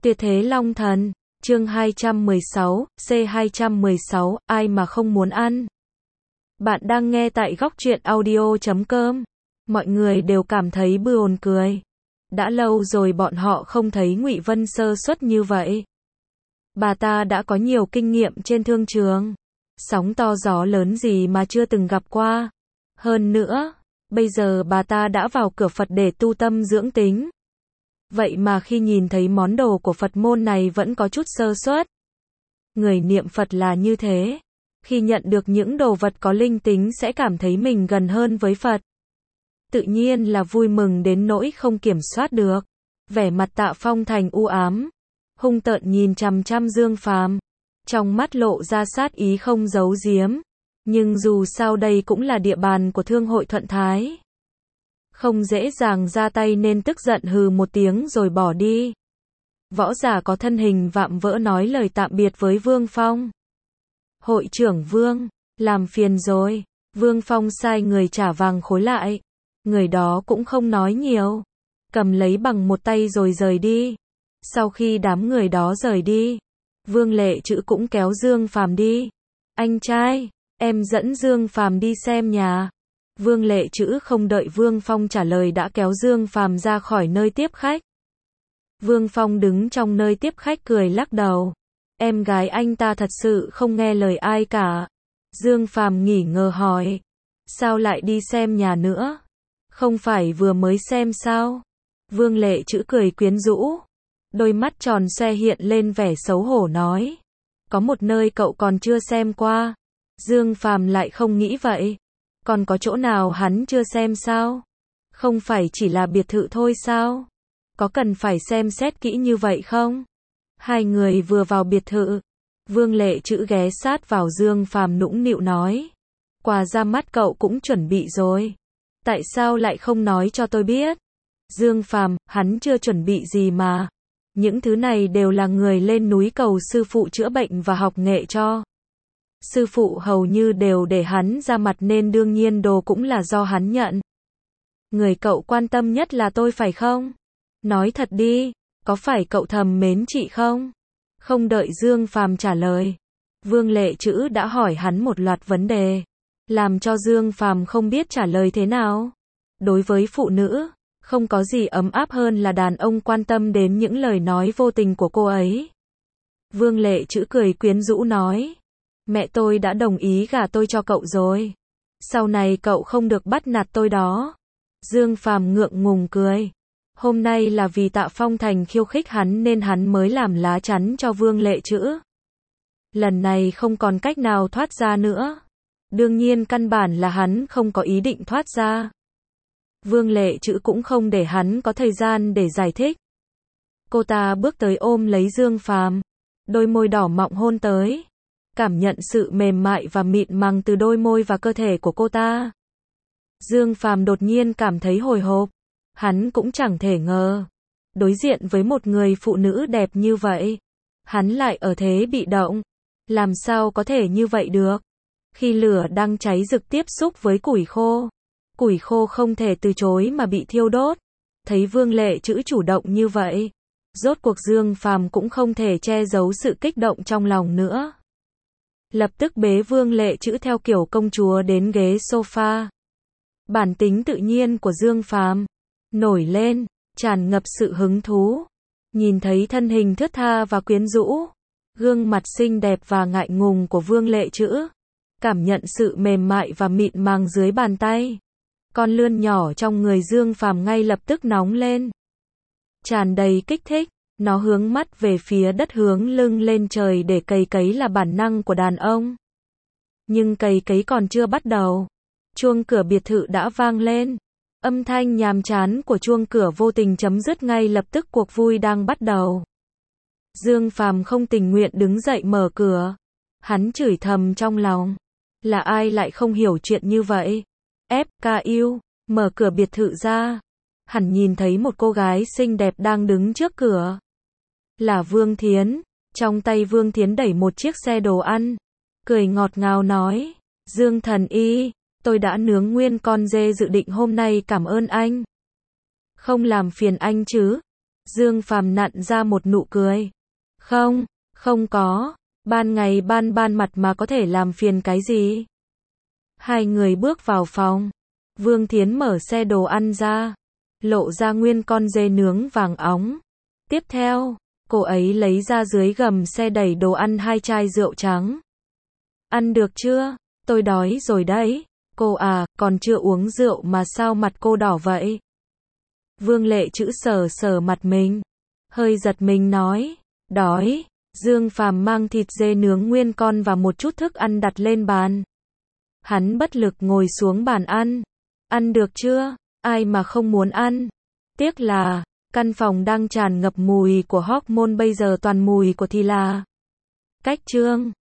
Tuyệt thế Long Thần, chương 216, C216, ai mà không muốn ăn. Bạn đang nghe tại góc truyện audio.com. Mọi người đều cảm thấy buồn cười. Đã lâu rồi bọn họ không thấy Ngụy Vân sơ suất như vậy. Bà ta đã có nhiều kinh nghiệm trên thương trường. Sóng to gió lớn gì mà chưa từng gặp qua. Hơn nữa, bây giờ bà ta đã vào cửa Phật để tu tâm dưỡng tính. Vậy mà khi nhìn thấy món đồ của Phật môn này vẫn có chút sơ suất. Người niệm Phật là như thế. Khi nhận được những đồ vật có linh tính sẽ cảm thấy mình gần hơn với Phật. Tự nhiên là vui mừng đến nỗi không kiểm soát được. Vẻ mặt Tạ Phong Thành u ám, hung tợn nhìn chằm chằm Dương Phàm, trong mắt lộ ra sát ý không giấu giếm. Nhưng dù sao đây cũng là địa bàn của Thương hội Thuận Thái. Không dễ dàng ra tay nên tức giận hừ một tiếng rồi bỏ đi. Võ giả có thân hình vạm vỡ nói lời tạm biệt với Vương Phong. Hội trưởng Vương, làm phiền rồi. Vương Phong sai người trả vàng khối lại. Người đó cũng không nói nhiều, cầm lấy bằng một tay rồi rời đi. Sau khi đám người đó rời đi, Vương Lệ Trữ cũng kéo Dương Phàm đi. Anh trai, em dẫn Dương Phàm đi xem nhà. Vương Lệ Trữ không đợi Vương Phong trả lời đã kéo Dương Phàm ra khỏi nơi tiếp khách. Vương Phong đứng trong nơi tiếp khách cười lắc đầu. Em gái anh ta thật sự không nghe lời ai cả. Dương Phàm nghỉ ngờ hỏi. Sao lại đi xem nhà nữa? Không phải vừa mới xem sao? Vương Lệ Trữ cười quyến rũ. Đôi mắt tròn xoe hiện lên vẻ xấu hổ nói. Có một nơi cậu còn chưa xem qua. Dương Phàm lại không nghĩ vậy. Còn có chỗ nào hắn chưa xem sao? Không phải chỉ là biệt thự thôi sao? Có cần phải xem xét kỹ như vậy không? Hai người vừa vào biệt thự, Vương Lệ Trữ ghé sát vào Dương Phàm nũng nịu nói. Quà ra mắt cậu cũng chuẩn bị rồi. Tại sao lại không nói cho tôi biết? Dương Phàm, hắn chưa chuẩn bị gì mà. Những thứ này đều là người lên núi cầu sư phụ chữa bệnh và học nghệ cho. Sư phụ hầu như đều để hắn ra mặt nên đương nhiên đồ cũng là do hắn nhận. Người cậu quan tâm nhất là tôi phải không? Nói thật đi, có phải cậu thầm mến chị không? Không đợi Dương Phàm trả lời, Vương Lệ Trữ đã hỏi hắn một loạt vấn đề, làm cho Dương Phàm không biết trả lời thế nào. Đối với phụ nữ, không có gì ấm áp hơn là đàn ông quan tâm đến những lời nói vô tình của cô ấy. Vương Lệ Trữ cười quyến rũ nói. Mẹ tôi đã đồng ý gả tôi cho cậu rồi. Sau này cậu không được bắt nạt tôi đó. Dương Phàm ngượng ngùng cười. Hôm nay là vì Tạ Phong Thành khiêu khích hắn nên hắn mới làm lá chắn cho Vương Lệ Trữ. Lần này không còn cách nào thoát ra nữa. Đương nhiên căn bản là hắn không có ý định thoát ra. Vương Lệ Trữ cũng không để hắn có thời gian để giải thích. Cô ta bước tới ôm lấy Dương Phàm, đôi môi đỏ mọng hôn tới. Cảm nhận sự mềm mại và mịn màng từ đôi môi và cơ thể của cô ta. Dương Phàm đột nhiên cảm thấy hồi hộp. Hắn cũng chẳng thể ngờ. Đối diện với một người phụ nữ đẹp như vậy. Hắn lại ở thế bị động. Làm sao có thể như vậy được? Khi lửa đang cháy rực tiếp xúc với củi khô không thể từ chối mà bị thiêu đốt. Thấy Vương Lệ Trữ chủ động như vậy. Rốt cuộc Dương Phàm cũng không thể che giấu sự kích động trong lòng nữa. Lập tức bế Vương Lệ Trữ theo kiểu công chúa đến ghế sofa. Bản tính tự nhiên của Dương Phàm nổi lên, tràn ngập sự hứng thú. Nhìn thấy thân hình thướt tha và quyến rũ, gương mặt xinh đẹp và ngại ngùng của Vương Lệ Trữ, cảm nhận sự mềm mại và mịn màng dưới bàn tay. Con lươn nhỏ trong người Dương Phàm ngay lập tức nóng lên. Tràn đầy kích thích, nó hướng mắt về phía đất hướng lưng lên trời để cày cấy là bản năng của đàn ông. Nhưng cày cấy còn chưa bắt đầu, chuông cửa biệt thự đã vang lên. Âm thanh nhàm chán của chuông cửa vô tình chấm dứt ngay lập tức cuộc vui đang bắt đầu. Dương Phàm không tình nguyện đứng dậy mở cửa. Hắn chửi thầm trong lòng. Là ai lại không hiểu chuyện như vậy? FKU, mở cửa biệt thự ra. Hắn nhìn thấy một cô gái xinh đẹp đang đứng trước cửa. Là Vương Thiến. Trong tay Vương Thiến đẩy một chiếc xe đồ ăn. Cười ngọt ngào nói. Dương thần y, tôi đã nướng nguyên con dê dự định hôm nay cảm ơn anh. Không làm phiền anh chứ? Dương Phàm nặn ra một nụ cười. Không, không có, ban ngày ban mặt mà có thể làm phiền cái gì. Hai người bước vào phòng. Vương Thiến mở xe đồ ăn ra, lộ ra nguyên con dê nướng vàng óng. Tiếp theo, cô ấy lấy ra dưới gầm xe đẩy đồ ăn 2 chai rượu trắng. Ăn được chưa? Tôi đói rồi đấy. Cô à, còn chưa uống rượu mà sao mặt cô đỏ vậy? Vương Lệ Trữ sờ sờ mặt mình, hơi giật mình nói, đói. Dương Phàm mang thịt dê nướng nguyên con và một chút thức ăn đặt lên bàn. Hắn bất lực ngồi xuống bàn ăn. Ăn được chưa? Ai mà không muốn ăn? Tiếc là, căn phòng đang tràn ngập mùi của hormone bây giờ toàn mùi của thì là. Cách chương